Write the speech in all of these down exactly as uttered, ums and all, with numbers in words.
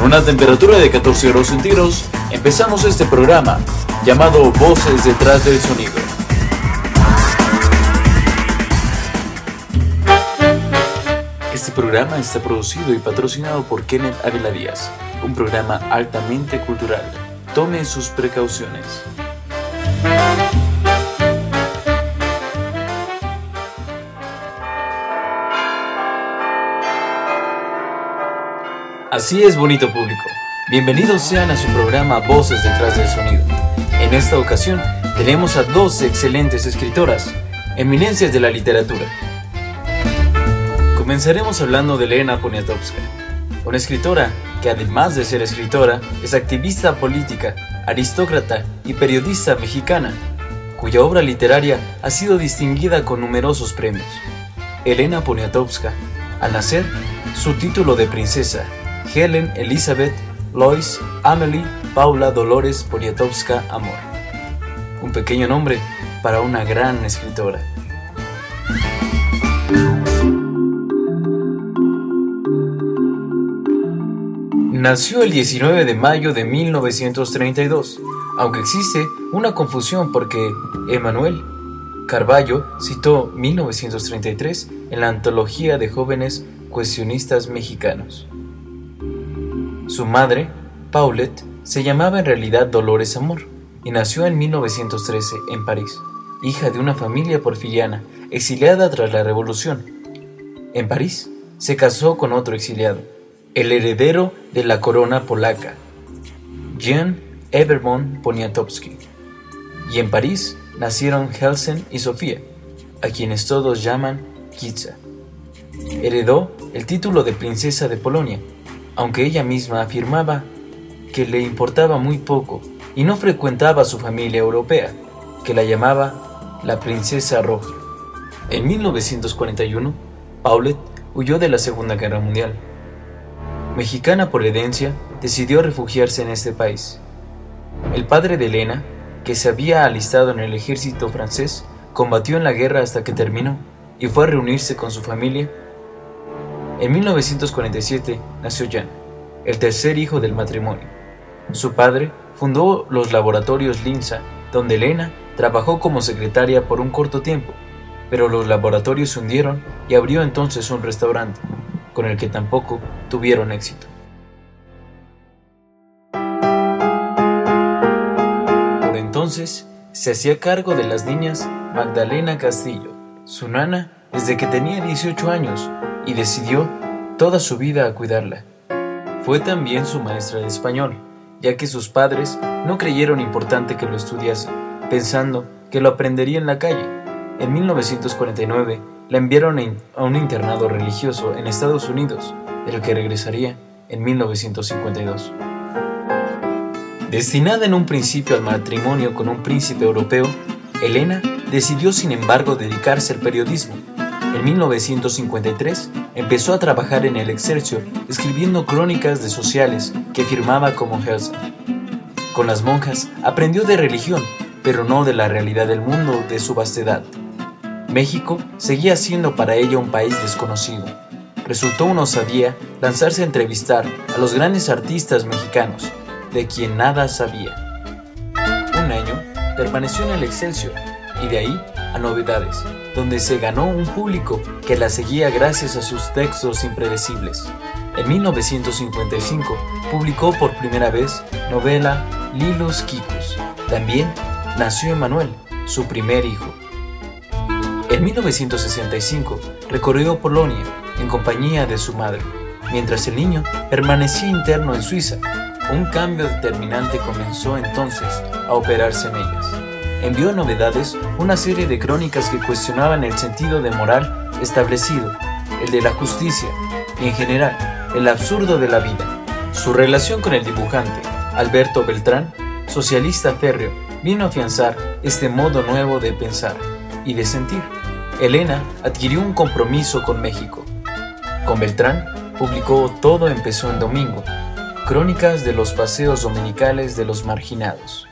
una temperatura de catorce grados centígrados, empezamos este programa llamado Voces detrás del sonido. Este programa está producido y patrocinado por Kenneth Ávila Díaz, un programa altamente cultural. Tome sus precauciones. Así es, bonito público. Bienvenidos sean a su programa Voces detrás del sonido. En esta ocasión tenemos a dos excelentes escritoras, eminencias de la literatura. Comenzaremos hablando de Elena Poniatowska, una escritora que además de ser escritora, es activista política, aristócrata y periodista mexicana, cuya obra literaria ha sido distinguida con numerosos premios. Elena Poniatowska, al nacer, su título de princesa, Helen Elizabeth Lois Amelie Paula Dolores Poniatowska Amor. Un pequeño nombre para una gran escritora. Nació el diecinueve de mayo de mil novecientos treinta y dos, aunque existe una confusión porque Emanuel Carballo citó mil novecientos treinta y tres en la antología de jóvenes cuestionistas mexicanos. Su madre, Paulette, se llamaba en realidad Dolores Amor y nació en mil novecientos trece en París, hija de una familia porfiriana exiliada tras la Revolución. En París se casó con otro exiliado, el heredero de la corona polaca, Jan Ebermont Poniatowski, y en París nacieron Helsen y Sofía, a quienes todos llaman Kitza. Heredó el título de princesa de Polonia, aunque ella misma afirmaba que le importaba muy poco y no frecuentaba a su familia europea, que la llamaba la princesa roja. En mil novecientos cuarenta y uno, Paulette huyó de la Segunda Guerra Mundial. Mexicana por herencia, decidió refugiarse en este país. El padre de Elena, que se había alistado en el ejército francés, combatió en la guerra hasta que terminó y fue a reunirse con su familia. En mil novecientos cuarenta y siete nació Jan, el tercer hijo del matrimonio. Su padre fundó los laboratorios Linsa, donde Elena trabajó como secretaria por un corto tiempo, pero los laboratorios se hundieron y abrió entonces un restaurante, con el que tampoco tuvieron éxito. Por entonces se hacía cargo de las niñas Magdalena Castillo, su nana, desde que tenía dieciocho años, y decidió toda su vida a cuidarla. Fue también su maestra de español, ya que sus padres no creyeron importante que lo estudiase, pensando que lo aprendería en la calle. En mil novecientos cuarenta y nueve la enviaron a un internado religioso en Estados Unidos, del que regresaría en mil novecientos cincuenta y dos. Destinada en un principio al matrimonio con un príncipe europeo, Elena decidió sin embargo dedicarse al periodismo. En mil novecientos cincuenta y tres empezó a trabajar en el Excelsior escribiendo crónicas de sociales que firmaba como Helsen. Con las monjas aprendió de religión, pero no de la realidad del mundo de su vastedad. México seguía siendo para ella un país desconocido. Resultó una osadía lanzarse a entrevistar a los grandes artistas mexicanos, de quien nada sabía. Un año permaneció en el Excelsior y de ahí a Novedades, donde se ganó un público que la seguía gracias a sus textos impredecibles. En mil novecientos cincuenta y cinco publicó por primera vez novela Lilos Kikus. También nació Emanuel, su primer hijo. En mil novecientos sesenta y cinco recorrió Polonia en compañía de su madre, mientras el niño permanecía interno en Suiza. Un cambio determinante comenzó entonces a operarse en ellas. Envió a Novedades una serie de crónicas que cuestionaban el sentido de moral establecido, el de la justicia y en general el absurdo de la vida. Su relación con el dibujante Alberto Beltrán, socialista férreo, vino a afianzar este modo nuevo de pensar y de sentir. Elena adquirió un compromiso con México. Con Beltrán publicó Todo empezó en domingo, crónicas de los paseos dominicales de los marginados.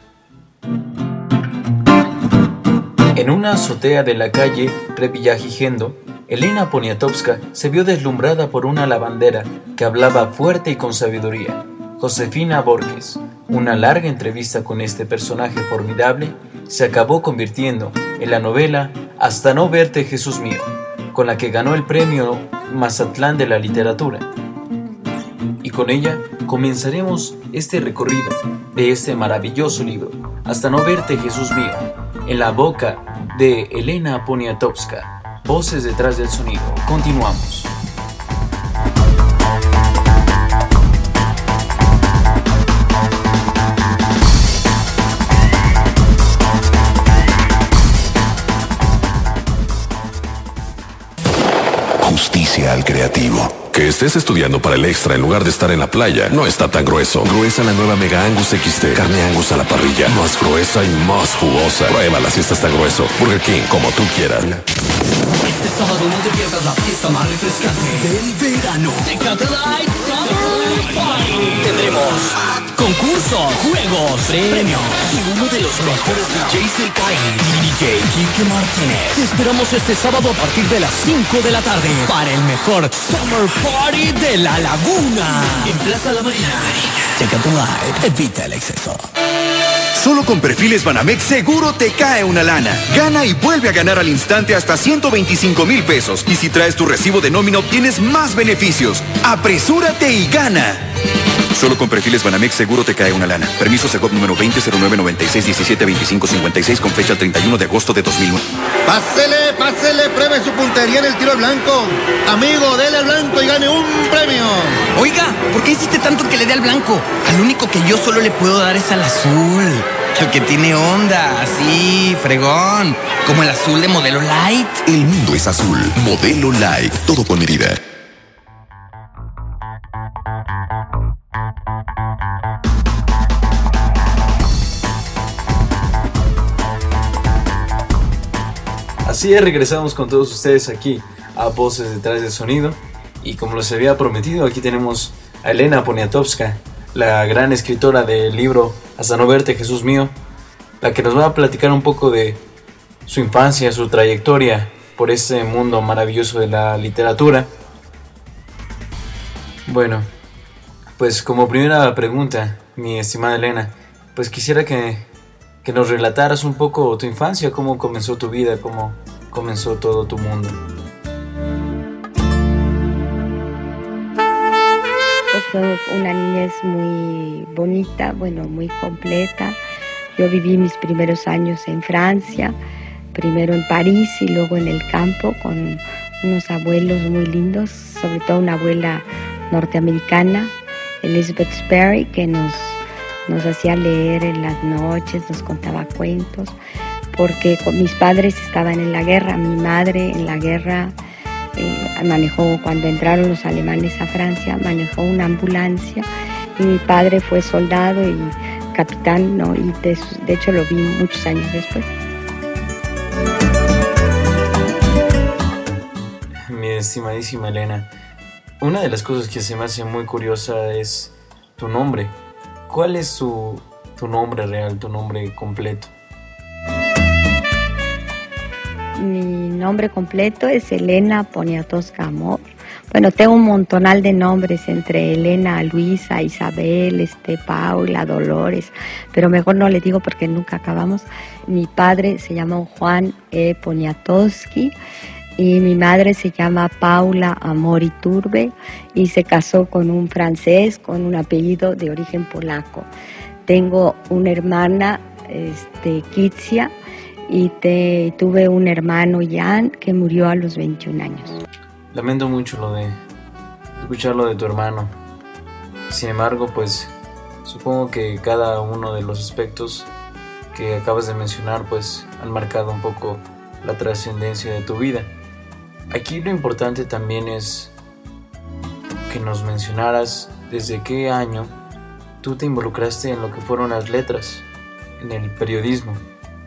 En una azotea de la calle Revillagigedo, Elena Poniatowska se vio deslumbrada por una lavandera que hablaba fuerte y con sabiduría. Josefina Borges. Una larga entrevista con este personaje formidable se acabó convirtiendo en la novela Hasta no verte, Jesús mío, con la que ganó el premio Mazatlán de la literatura. Y con ella comenzaremos este recorrido de este maravilloso libro, Hasta no verte, Jesús mío, en la boca de Elena Poniatowska. Voces detrás del sonido. Continuamos. Justicia al creativo. Que estés estudiando para el extra en lugar de estar en la playa no está tan grueso. Gruesa la nueva Mega Angus X T. Carne Angus a la parrilla. Más gruesa y más jugosa. Pruébala si estás tan grueso. Burger King, como tú quieras. Este sábado no te pierdas la fiesta más refrescante del verano. Tecate Light Summer Party. Tendremos concursos, juegos, premios y uno de los mejores D Js del país, D J Kike Martínez. Te esperamos este sábado a partir de las cinco de la tarde para el mejor Summer Party de La Laguna en Plaza La Marina. Tecate Light, evita el exceso. Solo con perfiles Banamex seguro te cae una lana. Gana y vuelve a ganar al instante hasta ciento veinticinco mil pesos. Y si traes tu recibo de nómina obtienes más beneficios. ¡Apresúrate y gana! Solo con perfiles Banamex seguro te cae una lana. Permiso Segov número veinte cero nueve noventa y seis diecisiete veinticinco cincuenta y seis con fecha treinta y uno de agosto de dos mil nueve. Pásele, pásele, pruebe su puntería en el tiro al blanco. Amigo, dele al blanco y gane un premio. Oiga, ¿por qué insiste tanto que le dé al blanco? Al único que yo solo le puedo dar es al azul. El que tiene onda, así, fregón. Como el azul de Modelo Light. El mundo es azul. Modelo Light. Todo con medida. Así es, regresamos con todos ustedes aquí a Voces detrás del sonido. Y como les había prometido, aquí tenemos a Elena Poniatowska, la gran escritora del libro Hasta no verte, Jesús mío, la que nos va a platicar un poco de su infancia, su trayectoria por este mundo maravilloso de la literatura. Bueno, pues como primera pregunta, mi estimada Elena, pues quisiera que, que nos relataras un poco tu infancia, cómo comenzó tu vida, cómo comenzó todo tu mundo. Fue una niñez muy bonita, bueno, muy completa. Yo viví mis primeros años en Francia, primero en París y luego en el campo con unos abuelos muy lindos, sobre todo una abuela norteamericana, Elizabeth Sperry, que nos, nos hacía leer en las noches, nos contaba cuentos, porque mis padres estaban en la guerra, mi madre en la guerra. Eh, manejó, cuando entraron los alemanes a Francia, manejó una ambulancia y mi padre fue soldado y capitán, ¿no? Y de, de hecho lo vi muchos años después. Mi estimadísima Elena, una de las cosas que se me hace muy curiosa es tu nombre. ¿Cuál es tu, tu nombre real, tu nombre completo? Mi nombre completo es Elena Poniatowska Amor. Bueno, tengo un montonal de nombres entre Elena, Luisa, Isabel, este, Paula, Dolores, pero mejor no le digo porque nunca acabamos. Mi padre se llama Juan E. Poniatowski y mi madre se llama Paula Amor Iturbe y se casó con un francés con un apellido de origen polaco. Tengo una hermana, este, Kitsia, y te, tuve un hermano, Jan, que murió a los veintiún años. Lamento mucho lo de escuchar lo de tu hermano. Sin embargo, pues supongo que cada uno de los aspectos que acabas de mencionar pues han marcado un poco la trascendencia de tu vida. Aquí lo importante también es que nos mencionaras desde qué año tú te involucraste en lo que fueron las letras, en el periodismo.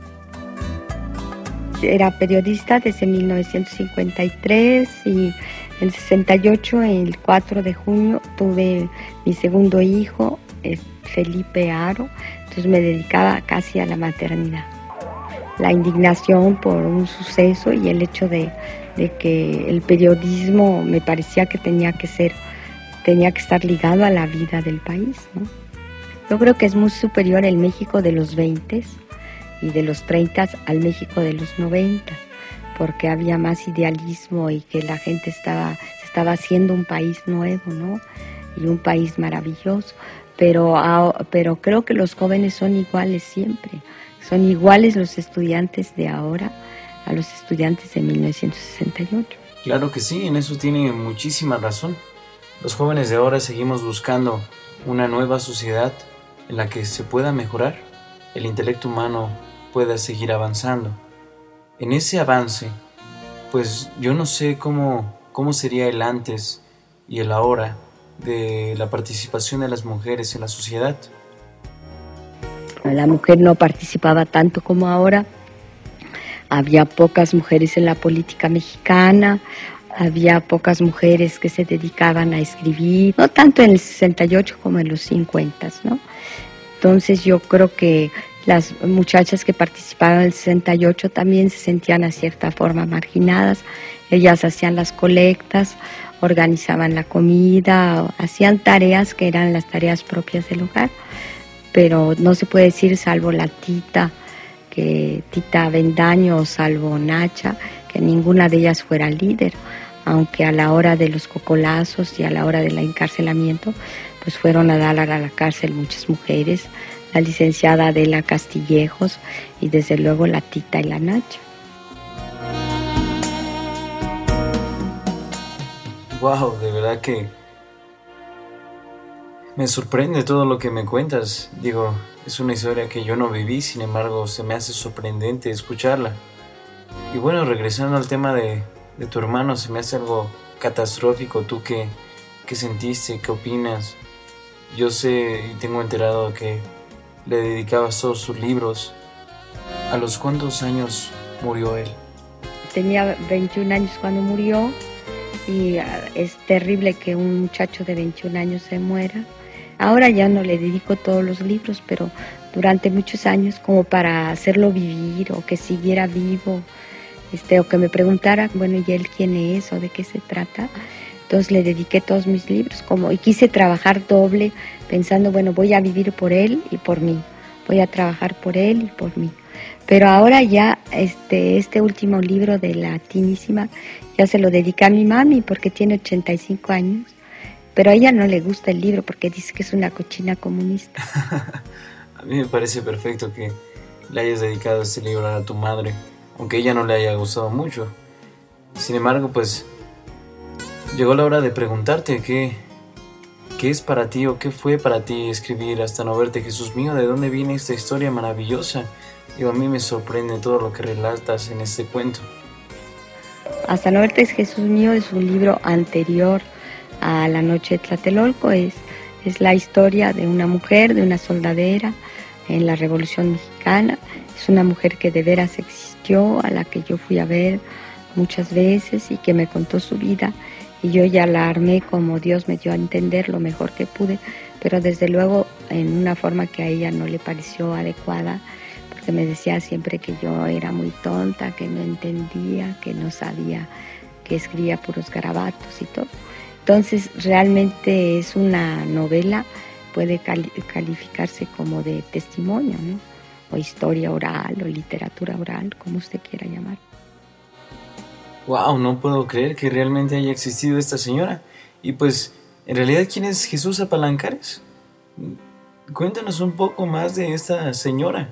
Era periodista desde mil novecientos cincuenta y tres y en sesenta y ocho, el cuatro de junio, tuve mi segundo hijo, Felipe Aro, entonces me dedicaba casi a la maternidad. La indignación por un suceso y el hecho de, de que el periodismo me parecía que tenía que ser tenía que estar ligado a la vida del país, ¿no? Yo creo que es muy superior el México de los veinte y de los treinta al México de los noventa, porque había más idealismo y que la gente estaba, se estaba haciendo un país nuevo, ¿no? Y un país maravilloso. Pero, pero creo que los jóvenes son iguales siempre. Son iguales los estudiantes de ahora a los estudiantes de mil novecientos sesenta y ocho. Claro que sí, en eso tiene muchísima razón. Los jóvenes de ahora seguimos buscando una nueva sociedad en la que se pueda mejorar, el intelecto humano pueda seguir avanzando. En ese avance, pues yo no sé cómo, cómo sería el antes y el ahora de la participación de las mujeres en la sociedad. La mujer no participaba tanto como ahora. Había pocas mujeres en la política mexicana, había pocas mujeres que se dedicaban a escribir, no tanto en el sesenta y ocho como en los cincuenta, ¿no? Entonces yo creo que las muchachas que participaban en el sesenta y ocho también se sentían a cierta forma marginadas. Ellas hacían las colectas, organizaban la comida, hacían tareas que eran las tareas propias del hogar, pero no se puede decir, salvo la tita, que Tita Avendaño o salvo Nacha, que ninguna de ellas fuera líder, aunque a la hora de los cocolazos y a la hora del encarcelamiento, pues fueron a dar a la cárcel muchas mujeres, la licenciada Adela Castillejos y desde luego la Tita y la Nacha. Wow, de verdad que me sorprende todo lo que me cuentas. Digo, es una historia que yo no viví, sin embargo se me hace sorprendente escucharla. Y bueno, regresando al tema de, de tu hermano, se me hace algo catastrófico. ¿Tú qué, qué sentiste? ¿Qué opinas? Yo sé y tengo enterado que le dedicabas todos sus libros. ¿A los cuántos años murió él? Tenía veintiún años cuando murió y es terrible que un muchacho de veintiún años se muera. Ahora ya no le dedico todos los libros, pero durante muchos años, como para hacerlo vivir o que siguiera vivo, este, o que me preguntara, bueno, ¿y él quién es o de qué se trata? Entonces le dediqué todos mis libros, como, y quise trabajar doble, pensando, bueno, voy a vivir por él y por mí, voy a trabajar por él y por mí. Pero ahora ya este, este último libro de La Tinísima ya se lo dediqué a mi mami porque tiene ochenta y cinco años. Pero a ella no le gusta el libro porque dice que es una cochina comunista. A mí me parece perfecto que le hayas dedicado este libro a tu madre, aunque a ella no le haya gustado mucho. Sin embargo, pues llegó la hora de preguntarte qué, qué es para ti o qué fue para ti escribir Hasta no verte. Jesús mío, ¿de dónde viene esta historia maravillosa? Digo, a mí me sorprende todo lo que relatas en este cuento. Hasta no verte, Jesús mío, es un libro anterior a La noche de Tlatelolco. Es, es la historia de una mujer, de una soldadera en la Revolución Mexicana. Es una mujer que de veras existió, a la que yo fui a ver muchas veces y que me contó su vida. Y yo ya la armé como Dios me dio a entender lo mejor que pude, pero desde luego en una forma que a ella no le pareció adecuada, porque me decía siempre que yo era muy tonta, que no entendía, que no sabía, que escribía puros garabatos y todo. Entonces realmente es una novela, puede cali- calificarse como de testimonio, ¿no? O historia oral, o literatura oral, como usted quiera llamar. Wow, no puedo creer que realmente haya existido esta señora. Y pues, en realidad, ¿quién es Jesús Apalancares? Cuéntanos un poco más de esta señora.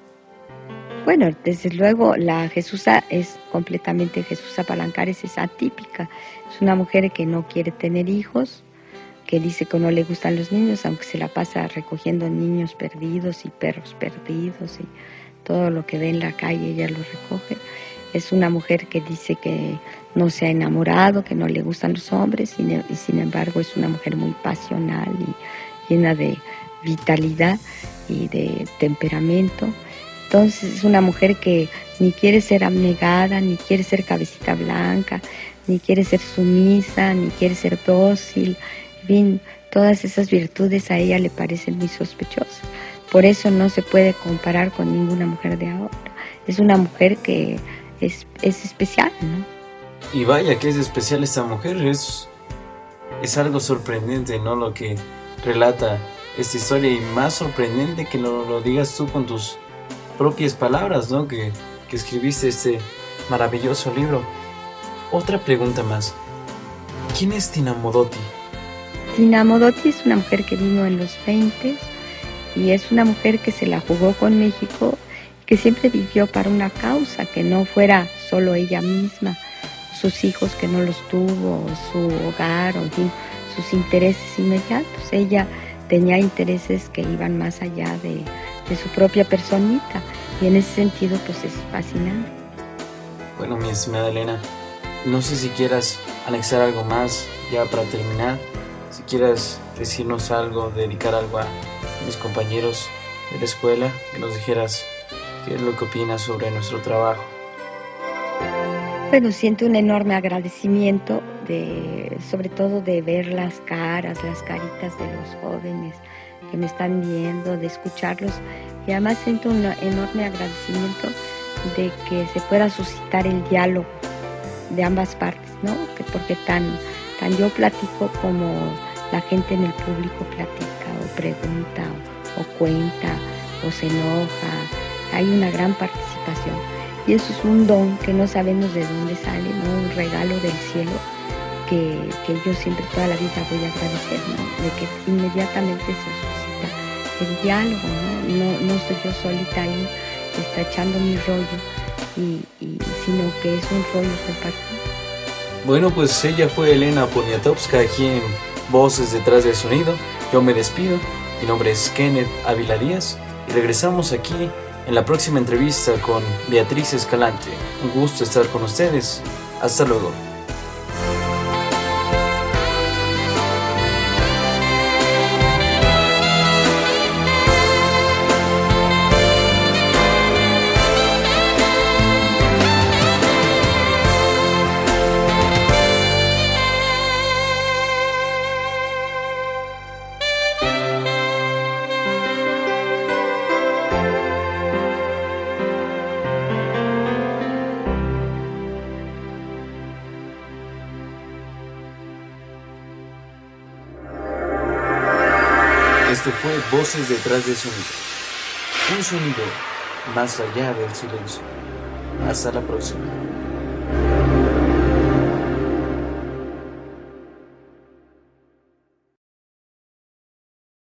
Bueno, desde luego la Jesusa es completamente, Jesús Apalancares es atípica. Es una mujer que no quiere tener hijos, que dice que no le gustan los niños, aunque se la pasa recogiendo niños perdidos y perros perdidos y todo lo que ve en la calle ella lo recoge. Es una mujer que dice que no se ha enamorado, que no le gustan los hombres y, y sin embargo es una mujer muy pasional y llena de vitalidad y de temperamento. Entonces es una mujer que ni quiere ser abnegada, ni quiere ser cabecita blanca, ni quiere ser sumisa, ni quiere ser dócil. En fin, todas esas virtudes a ella le parecen muy sospechosas. Por eso no se puede comparar con ninguna mujer de ahora. Es una mujer que es, es especial, ¿no? Y vaya que es especial esta mujer, es es algo sorprendente, ¿no? Lo que relata esta historia, y más sorprendente que lo, lo digas tú con tus propias palabras, ¿no? Que, que escribiste este maravilloso libro. Otra pregunta más. ¿Quién es Tina Modotti? Tina Modotti es una mujer que vino en los veinte y es una mujer que se la jugó con México, que siempre vivió para una causa, que no fuera solo ella misma, sus hijos que no los tuvo, su hogar, o en fin, sus intereses inmediatos. Ella tenía intereses que iban más allá de, de su propia personita, y en ese sentido pues es fascinante. Bueno, mi estimada Elena, no sé si quieras anexar algo más ya para terminar, si quieras decirnos algo, dedicar algo a mis compañeros de la escuela, que nos dijeras qué es lo que opinas sobre nuestro trabajo. Bueno, siento un enorme agradecimiento, de, sobre todo de ver las caras, las caritas de los jóvenes que me están viendo, de escucharlos, y además siento un enorme agradecimiento de que se pueda suscitar el diálogo de ambas partes, ¿no? Que porque tan, tan yo platico como la gente en el público platica o pregunta o, o cuenta o se enoja, hay una gran participación. Y eso es un don que no sabemos de dónde sale, ¿no? Un regalo del cielo que, que yo siempre toda la vida voy a agradecer, ¿no? De que inmediatamente se suscita el diálogo, ¿no? No, no estoy yo solita ahí, está echando mi rollo, y, y, sino que es un rollo compartido. Bueno, pues ella fue Elena Poniatowska aquí en Voces Detrás del Sonido. Yo me despido, mi nombre es Kenneth Ávila Díaz y regresamos aquí en la próxima entrevista con Beatriz Escalante. Un gusto estar con ustedes. Hasta luego. Esto fue Voces Detrás del Sonido. Un sonido más allá del silencio. Hasta la próxima.